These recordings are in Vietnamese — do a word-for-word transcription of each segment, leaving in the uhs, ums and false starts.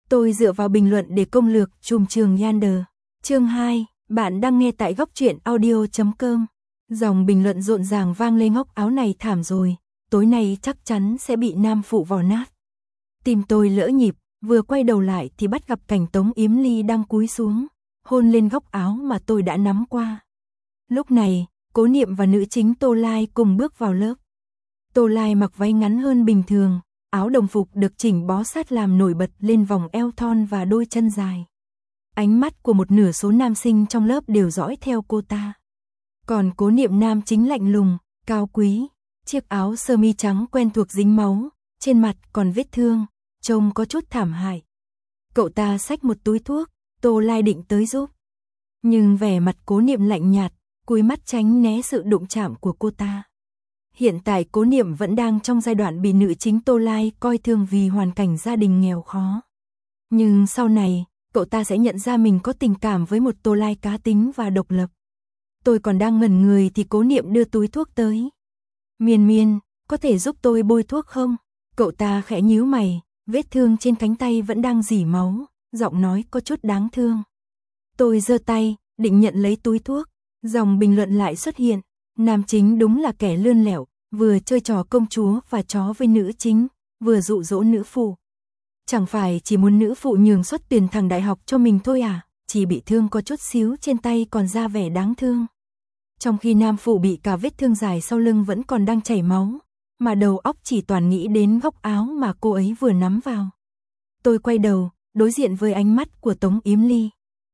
Tôi dựa vào bình luận để công lược trùm trường Yander. Chương hai, bạn đang nghe tại góc truyện audio chấm com. Dòng bình luận rộn ràng vang lên ngóc áo này thảm rồi, tối nay chắc chắn sẽ bị nam phụ vò nát. Tim tôi lỡ nhịp, vừa quay đầu lại thì bắt gặp cảnh Tống Yếm Ly đang cúi xuống, hôn lên góc áo mà tôi đã nắm qua. Lúc này, Cố Niệm và nữ chính Tô Lai cùng bước vào lớp. Tô Lai mặc váy ngắn hơn bình thường, áo đồng phục được chỉnh bó sát làm nổi bật lên vòng eo thon và đôi chân dài. Ánh mắt của một nửa số nam sinh trong lớp đều dõi theo cô ta. Còn Cố Niệm nam chính lạnh lùng, cao quý, chiếc áo sơ mi trắng quen thuộc dính máu, trên mặt còn vết thương, trông có chút thảm hại. Cậu ta xách một túi thuốc, Tô Lai định tới giúp. Nhưng vẻ mặt Cố Niệm lạnh nhạt, cúi mắt tránh né sự đụng chạm của cô ta. Hiện tại Cố Niệm vẫn đang trong giai đoạn bị nữ chính Tô Lai coi thường vì hoàn cảnh gia đình nghèo khó. Nhưng sau này, cậu ta sẽ nhận ra mình có tình cảm với một Tô Lai cá tính và độc lập. Tôi còn đang ngẩn người thì Cố Niệm đưa túi thuốc tới. Miên Miên, có thể giúp tôi bôi thuốc không? Cậu ta khẽ nhíu mày, vết thương trên cánh tay vẫn đang rỉ máu, giọng nói có chút đáng thương. Tôi giơ tay, định nhận lấy túi thuốc, dòng bình luận lại xuất hiện. Nam chính đúng là kẻ lươn lẹo, vừa chơi trò công chúa và chó với nữ chính, vừa dụ dỗ nữ phụ. Chẳng phải chỉ muốn nữ phụ nhường suất tuyển thẳng đại học cho mình thôi à, chỉ bị thương có chút xíu trên tay còn ra vẻ đáng thương. Trong khi nam phụ bị cả vết thương dài sau lưng vẫn còn đang chảy máu, mà đầu óc chỉ toàn nghĩ đến góc áo mà cô ấy vừa nắm vào. Tôi quay đầu, đối diện với ánh mắt của Tống Yếm Ly.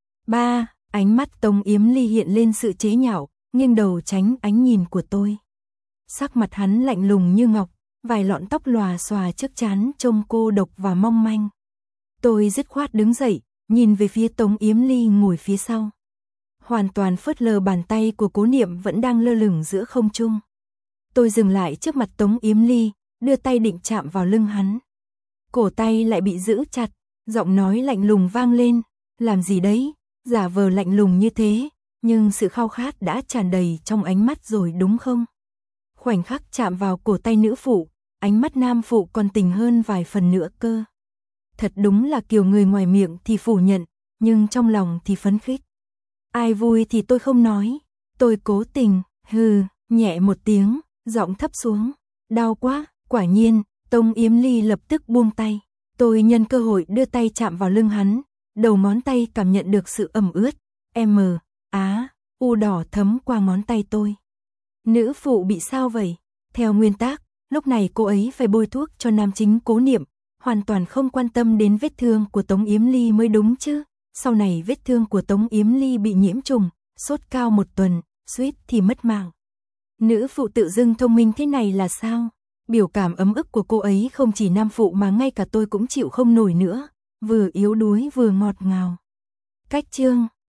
Ba, ánh mắt Tống Yếm Ly hiện lên sự chế nhạo, nghiêng đầu tránh ánh nhìn của tôi. Sắc mặt hắn lạnh lùng như ngọc, vài lọn tóc lòa xòa trước trán trông cô độc và mong manh. Tôi dứt khoát đứng dậy, nhìn về phía Tống Yếm Ly ngồi phía sau. Hoàn toàn phớt lờ bàn tay của Cố Niệm vẫn đang lơ lửng giữa không trung. Tôi dừng lại trước mặt Tống Yếm Ly, đưa tay định chạm vào lưng hắn. Cổ tay lại bị giữ chặt, giọng nói lạnh lùng vang lên. Làm gì đấy, giả vờ lạnh lùng như thế, nhưng sự khao khát đã tràn đầy trong ánh mắt rồi đúng không? Khoảnh khắc chạm vào cổ tay nữ phụ, ánh mắt nam phụ còn tình hơn vài phần nữa cơ. Thật đúng là kiểu người ngoài miệng thì phủ nhận, nhưng trong lòng thì phấn khích. Ai vui thì tôi không nói, tôi cố tình, hừ, nhẹ một tiếng, giọng thấp xuống. Đau quá, quả nhiên, Tống Yếm Ly lập tức buông tay. Tôi nhân cơ hội đưa tay chạm vào lưng hắn, đầu ngón tay cảm nhận được sự ẩm ướt, M, Á, U đỏ thấm qua ngón tay tôi. Nữ phụ bị sao vậy? Theo nguyên tắc, lúc này cô ấy phải bôi thuốc cho nam chính Cố Niệm, hoàn toàn không quan tâm đến vết thương của Tống Yếm Ly mới đúng chứ. Sau này vết thương của Tống Yếm Ly bị nhiễm trùng, sốt cao một tuần, suýt thì mất mạng. Nữ phụ tự dưng thông minh thế này là sao? Biểu cảm ấm ức của cô ấy không chỉ nam phụ mà ngay cả tôi cũng chịu không nổi nữa, vừa yếu đuối vừa ngọt ngào. Cách chương